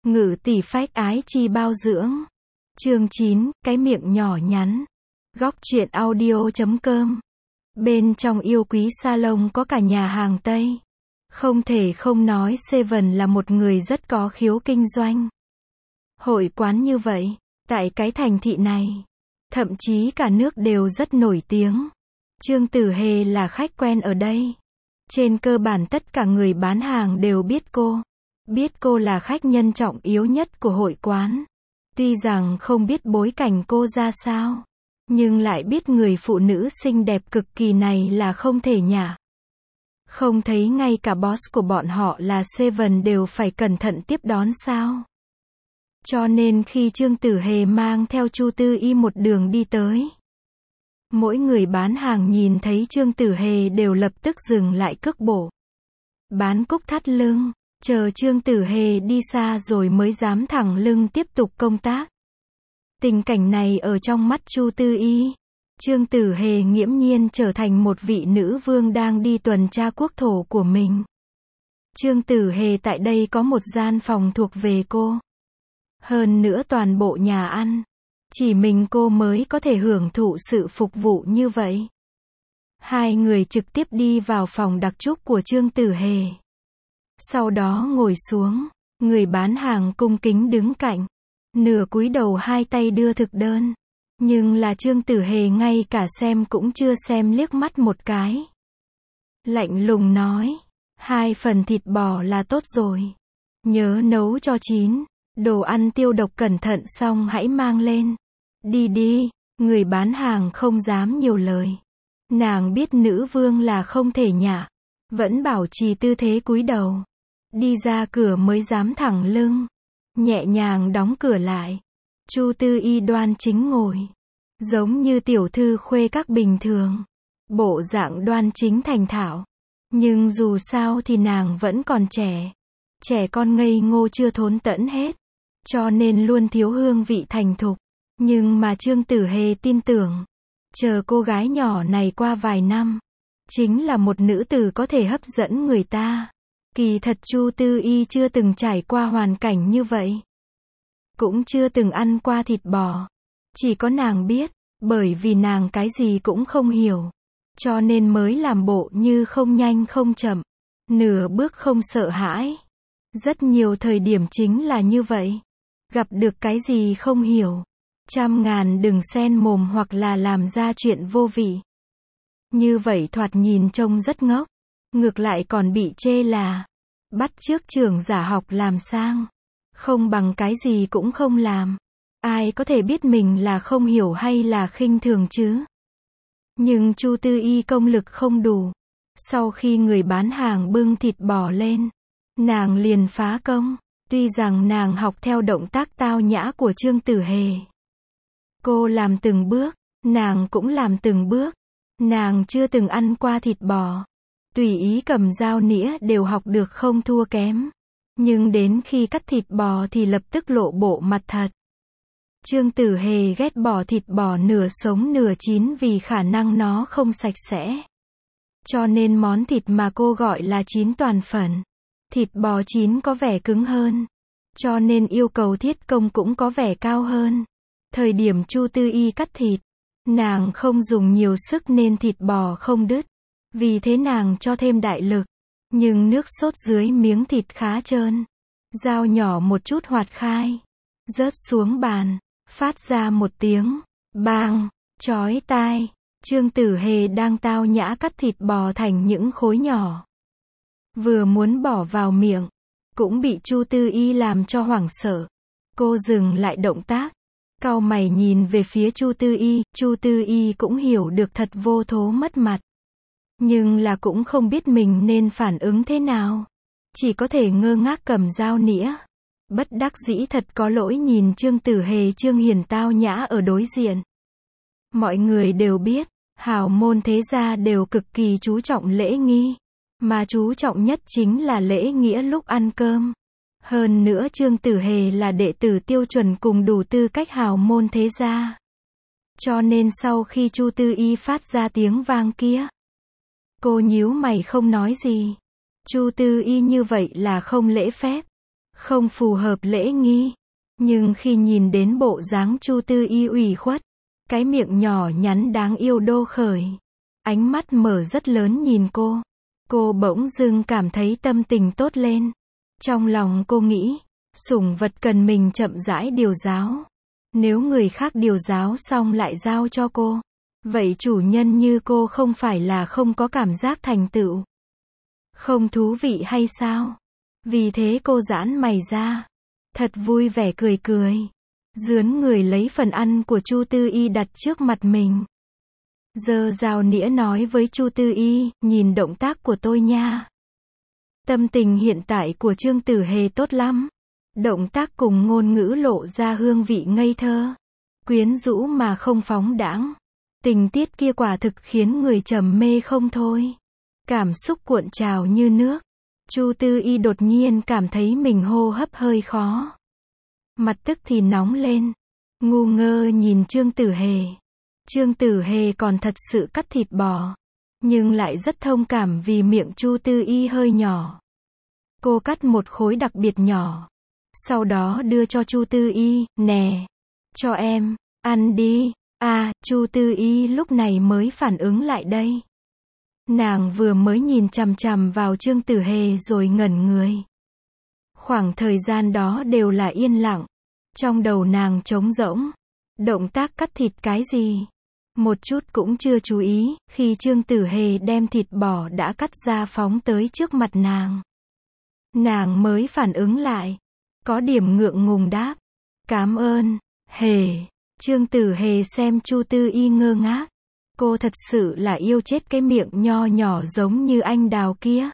Ngự tỷ phách ái chi bao dưỡng. Chương 9, cái miệng nhỏ nhắn. Góc truyện audio.com. Bên trong yêu quý salon có cả nhà hàng Tây. Không thể không nói Seven là một người rất có khiếu kinh doanh. Hội quán như vậy, tại cái thành thị này, thậm chí cả nước đều rất nổi tiếng. Trương Tử Hề là khách quen ở đây. Trên cơ bản tất cả người bán hàng đều biết cô. Biết cô là khách nhân trọng yếu nhất của hội quán. Tuy rằng không biết bối cảnh cô ra sao, nhưng lại biết người phụ nữ xinh đẹp cực kỳ này là không thể nhả. Không thấy ngay cả boss của bọn họ là Seven đều phải cẩn thận tiếp đón sao? Cho nên khi Trương Tử Hề mang theo Chu Tư Y một đường đi tới, mỗi người bán hàng nhìn thấy Trương Tử Hề đều lập tức dừng lại cước bộ. Bán cúc thắt lưng, chờ Trương Tử Hề đi xa rồi mới dám thẳng lưng tiếp tục công tác. Tình cảnh này ở trong mắt Chu Tư Y, Trương Tử Hề nghiễm nhiên trở thành một vị nữ vương đang đi tuần tra quốc thổ của mình. Trương Tử Hề tại đây có một gian phòng thuộc về cô. Hơn nữa toàn bộ nhà ăn, chỉ mình cô mới có thể hưởng thụ sự phục vụ như vậy. Hai người trực tiếp đi vào phòng đặc trúc của Trương Tử Hề. Sau đó ngồi xuống, người bán hàng cung kính đứng cạnh, nửa cúi đầu hai tay đưa thực đơn. Nhưng là Trương Tử Hề ngay cả xem cũng chưa xem liếc mắt một cái. Lạnh lùng nói, 2 phần thịt bò là tốt rồi. Nhớ nấu cho chín, đồ ăn tiêu độc cẩn thận xong hãy mang lên. Đi đi, người bán hàng không dám nhiều lời. Nàng biết nữ vương là không thể nhả, vẫn bảo trì tư thế cúi đầu. Đi ra cửa mới dám thẳng lưng, nhẹ nhàng đóng cửa lại. Chu Tư Y đoan chính ngồi, giống như tiểu thư khuê các bình thường, bộ dạng đoan chính thành thạo. Nhưng dù sao thì nàng vẫn còn trẻ, trẻ con ngây ngô chưa thốn tẫn hết, cho nên luôn thiếu hương vị thành thục. Nhưng mà Trương Tử Hề tin tưởng, chờ cô gái nhỏ này qua vài năm, chính là một nữ tử có thể hấp dẫn người ta. Kỳ thật Chu Tư Y chưa từng trải qua hoàn cảnh như vậy, cũng chưa từng ăn qua thịt bò. Chỉ có nàng biết, bởi vì nàng cái gì cũng không hiểu, cho nên mới làm bộ như không nhanh không chậm, nửa bước không sợ hãi. Rất nhiều thời điểm chính là như vậy, gặp được cái gì không hiểu, trăm ngàn đừng xen mồm hoặc là làm ra chuyện vô vị. Như vậy thoạt nhìn trông rất ngốc, ngược lại còn bị chê là bắt chước trưởng giả học làm sang, không bằng cái gì cũng không làm. Ai có thể biết mình là không hiểu hay là khinh thường chứ? Nhưng Chu Tư Y công lực không đủ. Sau khi người bán hàng bưng thịt bò lên, nàng liền phá công. Tuy rằng nàng học theo động tác tao nhã của Trương Tử Hề, cô làm từng bước, nàng cũng làm từng bước. Nàng chưa từng ăn qua thịt bò, tùy ý cầm dao nĩa đều học được không thua kém. Nhưng đến khi cắt thịt bò thì lập tức lộ bộ mặt thật. Trương Tử Hề ghét bỏ thịt bò nửa sống nửa chín vì khả năng nó không sạch sẽ. Cho nên món thịt mà cô gọi là chín toàn phần. Thịt bò chín có vẻ cứng hơn, cho nên yêu cầu thiết công cũng có vẻ cao hơn. Thời điểm Chu Tư Y cắt thịt, nàng không dùng nhiều sức nên thịt bò không đứt. Vì thế nàng cho thêm đại lực, nhưng nước sốt dưới miếng thịt khá trơn. Dao nhỏ một chút hoạt khai, rớt xuống bàn, phát ra một tiếng bang chói tai. Trương Tử Hề đang tao nhã cắt thịt bò thành những khối nhỏ, vừa muốn bỏ vào miệng, cũng bị Chu Tư Y làm cho hoảng sợ. Cô dừng lại động tác, cau mày nhìn về phía Chu Tư Y. Chu Tư Y cũng hiểu được thật vô thố mất mặt, nhưng là cũng không biết mình nên phản ứng thế nào, chỉ có thể ngơ ngác cầm dao nĩa. Bất đắc dĩ thật có lỗi nhìn Trương Tử Hề Trương Hiền tao nhã ở đối diện. Mọi người đều biết, hào môn thế gia đều cực kỳ chú trọng lễ nghi, mà chú trọng nhất chính là lễ nghĩa lúc ăn cơm. Hơn nữa Trương Tử Hề là đệ tử tiêu chuẩn cùng đủ tư cách hào môn thế gia. Cho nên sau khi Chu Tư Y phát ra tiếng vang kia, cô nhíu mày không nói gì. Chu Tư Y như vậy là không lễ phép, không phù hợp lễ nghi. Nhưng khi nhìn đến bộ dáng Chu Tư Y ủy khuất, cái miệng nhỏ nhắn đáng yêu đô khởi, ánh mắt mở rất lớn nhìn cô bỗng dưng cảm thấy tâm tình tốt lên. Trong lòng cô nghĩ, sủng vật cần mình chậm rãi điều giáo. Nếu người khác điều giáo xong lại giao cho cô, vậy chủ nhân như cô không phải là không có cảm giác thành tựu, không thú vị hay sao? Vì thế cô giãn mày ra, thật vui vẻ cười cười, dướn người lấy phần ăn của Chu Tư Y đặt trước mặt mình. Giơ dao nĩa nói với Chu Tư Y, nhìn động tác của tôi nha. Tâm tình hiện tại của Trương Tử Hề tốt lắm. Động tác cùng ngôn ngữ lộ ra hương vị ngây thơ, quyến rũ mà không phóng đãng. Tình tiết kia quả thực khiến người trầm mê không thôi. Cảm xúc cuộn trào như nước. Chu Tư Y đột nhiên cảm thấy mình hô hấp hơi khó. Mặt tức thì nóng lên. Ngu ngơ nhìn Trương Tử Hề. Trương Tử Hề còn thật sự cắt thịt bò, nhưng lại rất thông cảm vì miệng Chu Tư Y hơi nhỏ. Cô cắt một khối đặc biệt nhỏ, sau đó đưa cho Chu Tư Y, nè, cho em, ăn đi. Chu Tư Y lúc này mới phản ứng lại đây. Nàng vừa mới nhìn chằm chằm vào Trương Tử Hề rồi ngẩn người. Khoảng thời gian đó đều là yên lặng. Trong đầu nàng trống rỗng. Động tác cắt thịt cái gì? Một chút cũng chưa chú ý, khi Trương Tử Hề đem thịt bò đã cắt ra phóng tới trước mặt nàng. Nàng mới phản ứng lại. Có điểm ngượng ngùng đáp. Cảm ơn, Hề. Trương Tử Hề xem Chu Tư Y ngơ ngác. Cô thật sự là yêu chết cái miệng nho nhỏ giống như anh đào kia.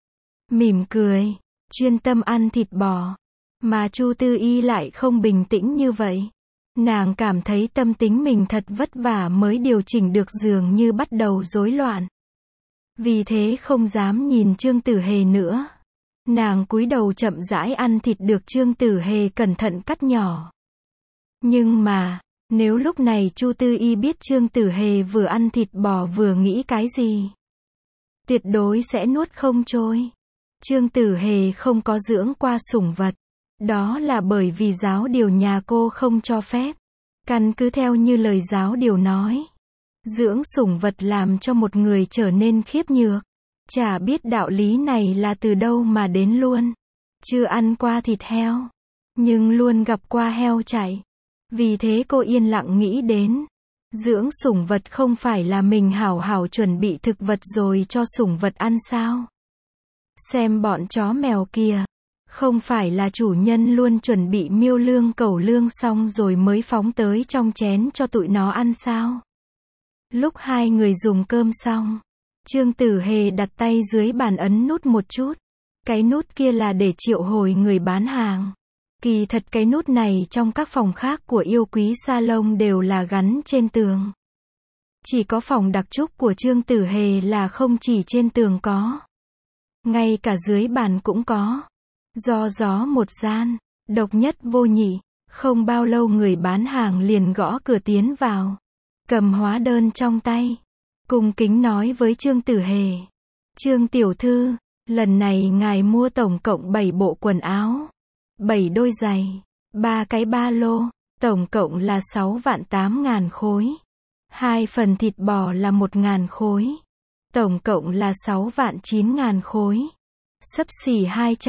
Mỉm cười, chuyên tâm ăn thịt bò. Mà Chu Tư Y lại không bình tĩnh như vậy. Nàng cảm thấy tâm tính mình thật vất vả mới điều chỉnh được, dường như bắt đầu rối loạn. Vì thế không dám nhìn Trương Tử Hề nữa. Nàng cúi đầu chậm rãi ăn thịt được Trương Tử Hề cẩn thận cắt nhỏ. Nhưng mà, nếu lúc này Chu Tư Y biết Trương Tử Hề vừa ăn thịt bò vừa nghĩ cái gì, tuyệt đối sẽ nuốt không trôi. Trương Tử Hề không có dưỡng qua sủng vật. Đó là bởi vì giáo điều nhà cô không cho phép. Căn cứ theo như lời giáo điều nói, dưỡng sủng vật làm cho một người trở nên khiếp nhược. Chả biết đạo lý này là từ đâu mà đến luôn. Chưa ăn qua thịt heo, nhưng luôn gặp qua heo chạy. Vì thế cô yên lặng nghĩ đến, dưỡng sủng vật không phải là mình hảo hảo chuẩn bị thực vật rồi cho sủng vật ăn sao? Xem bọn chó mèo kia, không phải là chủ nhân luôn chuẩn bị miêu lương cẩu lương xong rồi mới phóng tới trong chén cho tụi nó ăn sao? Lúc hai người dùng cơm xong, Trương Tử Hề đặt tay dưới bàn ấn nút một chút. Cái nút kia là để triệu hồi người bán hàng. Kỳ thật cái nút này trong các phòng khác của Yêu Quý Salon đều là gắn trên tường. Chỉ có phòng đặc trúc của Trương Tử Hề là không chỉ trên tường có, ngay cả dưới bàn cũng có. Do gió một gian, độc nhất vô nhị. Không bao lâu người bán hàng liền gõ cửa tiến vào, cầm hóa đơn trong tay, cung kính nói với Trương Tử Hề. Trương tiểu thư, lần này ngài mua tổng cộng 7 bộ quần áo, 7 đôi giày, 3 cái ba lô, tổng cộng là 6.800.000 khối. 2 phần thịt bò là 1.000 khối. Tổng cộng là 6.900.000 khối. Xấp xỉ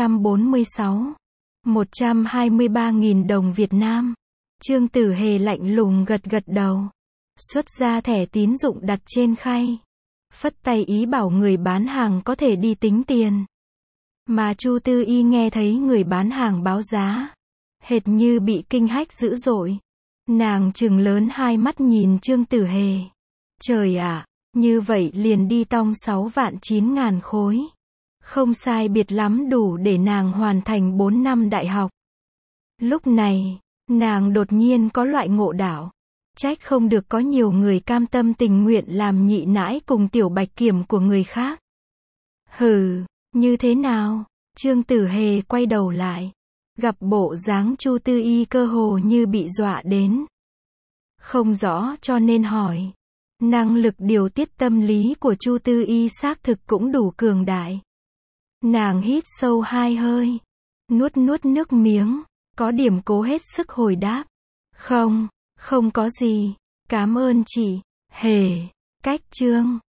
123.000 đồng Việt Nam. Trương Tử Hề lạnh lùng gật gật đầu. Xuất ra thẻ tín dụng đặt trên khay. Phất tay ý bảo người bán hàng có thể đi tính tiền. Mà Chu Tư Y nghe thấy người bán hàng báo giá, hệt như bị kinh hách dữ dội. Nàng trừng lớn hai mắt nhìn Trương Tử Hề. Trời ạ, như vậy liền đi tong 6.900.000 khối. Không sai biệt lắm đủ để nàng hoàn thành 4 năm đại học. Lúc này, nàng đột nhiên có loại ngộ đạo. Trách không được có nhiều người cam tâm tình nguyện làm nhị nãi cùng tiểu bạch kiểm của người khác. Hừ, như thế nào? Trương Tử Hề quay đầu lại, gặp bộ dáng Chu Tư Y cơ hồ như bị dọa đến. Không rõ cho nên hỏi. Năng lực điều tiết tâm lý của Chu Tư Y xác thực cũng đủ cường đại. Nàng hít sâu 2 hơi, Nuốt nuốt nước miếng. Có điểm cố hết sức hồi đáp. Không, không có gì. Cảm ơn chị. Hề. Cách chương.